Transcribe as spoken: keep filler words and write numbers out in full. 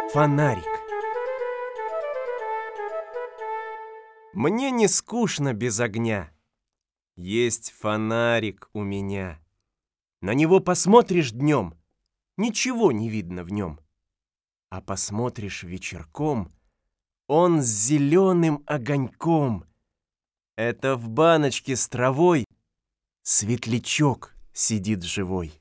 Фонарик. Мне не скучно без огня. Есть фонарик у меня. На него посмотришь днем, ничего не видно в нем. А посмотришь вечерком, он с зеленым огоньком. Это в баночке с травой светлячок сидит живой.